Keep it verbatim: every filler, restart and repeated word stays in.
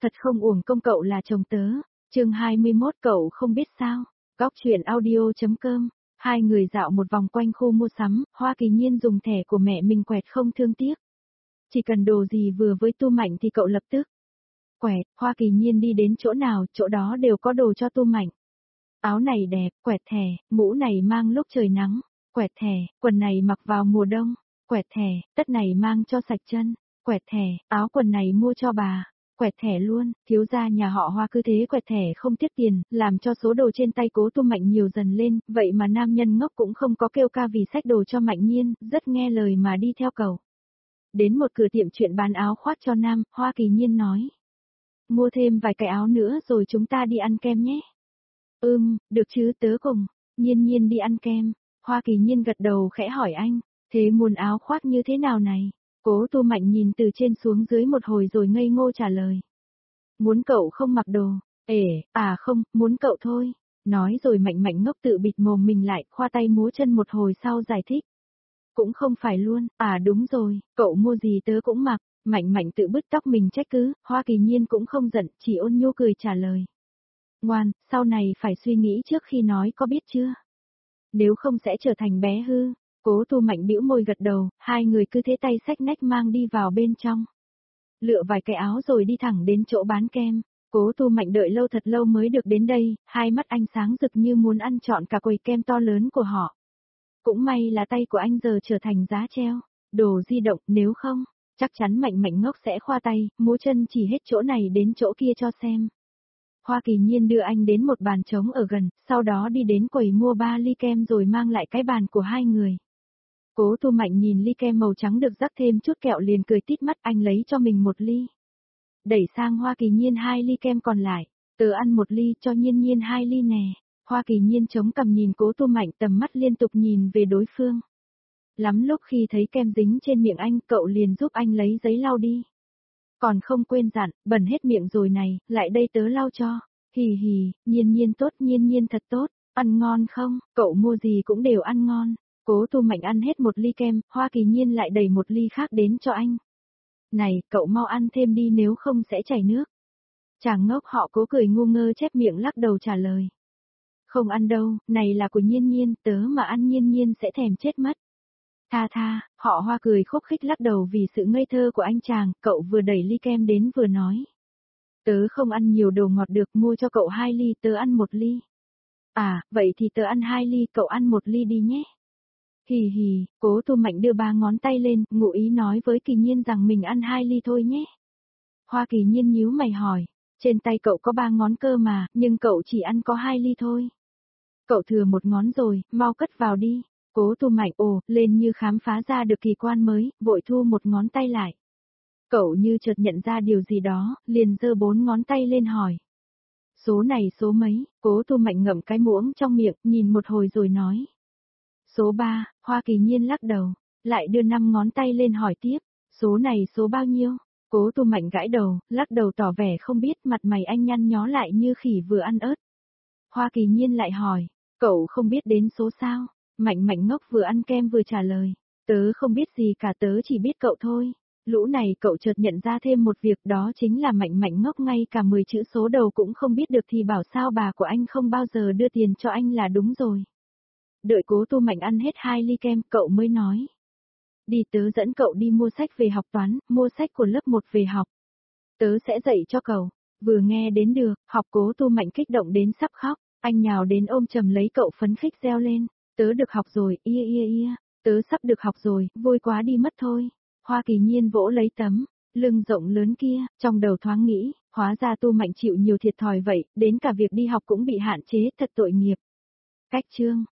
thật không uổng công cậu là chồng tớ. Chương hai mươi mốt cậu không biết sao. Góc truyện audio.com. Hai người dạo một vòng quanh khu mua sắm, Hoa Kỳ Nhiên dùng thẻ của mẹ mình quẹt không thương tiếc. Chỉ cần đồ gì vừa với Tu Mạnh thì cậu lập tức quẹt. Hoa Kỳ Nhiên đi đến chỗ nào, chỗ đó đều có đồ cho Tu Mạnh. Áo này đẹp, quẹt thẻ, mũ này mang lúc trời nắng, quẹt thẻ, quần này mặc vào mùa đông, quẹt thẻ, tất này mang cho sạch chân, quẹt thẻ, áo quần này mua cho bà, quẹt thẻ luôn. Thiếu gia nhà họ Hoa cứ thế quẹt thẻ không tiếc tiền, làm cho số đồ trên tay Cố Tu Mạnh nhiều dần lên, vậy mà nam nhân ngốc cũng không có kêu ca vì xách đồ cho Mạnh Nhiên, rất nghe lời mà đi theo cậu. Đến một cửa tiệm chuyện bán áo khoác cho nam, Hoa Kỳ Nhiên nói. Mua thêm vài cái áo nữa rồi chúng ta đi ăn kem nhé. Ừm, được chứ, tớ cùng. Nhiên Nhiên đi ăn kem. Hoa Kỳ Nhiên gật đầu khẽ hỏi anh, thế muốn áo khoác như thế nào này? Cố Tu Mạnh nhìn từ trên xuống dưới một hồi rồi ngây ngô trả lời. Muốn cậu không mặc đồ. Ể, à không, muốn cậu thôi. Nói rồi Mạnh Mạnh ngốc tự bịt mồm mình lại, khoa tay múa chân một hồi sau giải thích. Cũng không phải luôn, à đúng rồi, cậu mua gì tớ cũng mặc. Mạnh Mạnh tự bứt tóc mình trách cứ, Hoa Kỳ Nhiên cũng không giận, chỉ ôn nhu cười trả lời. Ngoan, sau này phải suy nghĩ trước khi nói có biết chưa? Nếu không sẽ trở thành bé hư. Cố Tu Mạnh bĩu môi gật đầu, hai người cứ thế tay xách nách mang đi vào bên trong. Lựa vài cái áo rồi đi thẳng đến chỗ bán kem. Cố Tu Mạnh đợi lâu thật lâu mới được đến đây, hai mắt anh sáng rực như muốn ăn trọn cả quầy kem to lớn của họ. Cũng may là tay của anh giờ trở thành giá treo, đồ di động, nếu không, chắc chắn Mạnh Mạnh ngốc sẽ khoa tay, múa chân chỉ hết chỗ này đến chỗ kia cho xem. Hoa Kỳ Nhiên đưa anh đến một bàn trống ở gần, sau đó đi đến quầy mua ba ly kem rồi mang lại cái bàn của hai người. Cố Tu Mạnh nhìn ly kem màu trắng được rắc thêm chút kẹo liền cười tít mắt, anh lấy cho mình một ly. Đẩy sang Hoa Kỳ Nhiên hai ly kem còn lại, tớ ăn một ly cho Nhiên Nhiên hai ly nè. Hoa Kỳ Nhiên chống cằm nhìn Cố Tu Mạnh, tầm mắt liên tục nhìn về đối phương. Lắm lúc khi thấy kem dính trên miệng anh, cậu liền giúp anh lấy giấy lau đi. Còn không quên dặn, bẩn hết miệng rồi này, lại đây tớ lau cho. Hì hì, Nhiên Nhiên tốt, Nhiên Nhiên thật tốt, ăn ngon không, cậu mua gì cũng đều ăn ngon. Cố Tu Mạnh ăn hết một ly kem, Hoa Kỳ Nhiên lại đẩy một ly khác đến cho anh. Này, cậu mau ăn thêm đi nếu không sẽ chảy nước. Chàng ngốc họ Cố cười ngu ngơ chép miệng lắc đầu trả lời. Không ăn đâu, này là của Nhiên Nhiên, tớ mà ăn Nhiên Nhiên sẽ thèm chết mất. Tha tha, họ Hoa cười khúc khích lắc đầu vì sự ngây thơ của anh chàng, cậu vừa đẩy ly kem đến vừa nói. Tớ không ăn nhiều đồ ngọt được, mua cho cậu hai ly, tớ ăn một ly. À, vậy thì tớ ăn hai ly, cậu ăn một ly đi nhé. Hì hì, Cố Tu Mạnh đưa ba ngón tay lên, ngụ ý nói với Kỳ Nhiên rằng mình ăn hai ly thôi nhé. Hoa Kỳ Nhiên nhíu mày hỏi, trên tay cậu có ba ngón cơ mà, nhưng cậu chỉ ăn có hai ly thôi. Cậu thừa một ngón rồi, mau cất vào đi. Cố Tu Mạnh ồ, lên như khám phá ra được kỳ quan mới, vội thu một ngón tay lại. Cậu như chợt nhận ra điều gì đó, liền giơ bốn ngón tay lên hỏi. Số này số mấy? Cố Tu Mạnh ngậm cái muỗng trong miệng, nhìn một hồi rồi nói. Số ba, Hoa Kỳ Nhiên lắc đầu, lại đưa năm ngón tay lên hỏi tiếp, số này số bao nhiêu? Cố Tu Mạnh gãi đầu, lắc đầu tỏ vẻ không biết, mặt mày anh nhăn nhó lại như khỉ vừa ăn ớt. Hoa Kỳ Nhiên lại hỏi, cậu không biết đến số sao? Mạnh Mạnh ngốc vừa ăn kem vừa trả lời, tớ không biết gì cả, tớ chỉ biết cậu thôi. Lũ này cậu chợt nhận ra thêm một việc, đó chính là Mạnh Mạnh ngốc ngay cả mười chữ số đầu cũng không biết được thì bảo sao bà của anh không bao giờ đưa tiền cho anh là đúng rồi. Đợi Cố Tu Mạnh ăn hết hai ly kem, cậu mới nói. Đi, tớ dẫn cậu đi mua sách về học toán, mua sách của lớp một về học. Tớ sẽ dạy cho cậu. Vừa nghe đến được, học Cố Tu Mạnh kích động đến sắp khóc, anh nhào đến ôm chầm lấy cậu phấn khích reo lên. Tớ được học rồi, ia ia ia, tớ sắp được học rồi, vui quá đi mất thôi. Hoa Kỳ Nhiên vỗ lấy tấm lưng rộng lớn kia, trong đầu thoáng nghĩ, hóa ra Tu Mạnh chịu nhiều thiệt thòi vậy, đến cả việc đi học cũng bị hạn chế, thật tội nghiệp. Cách chương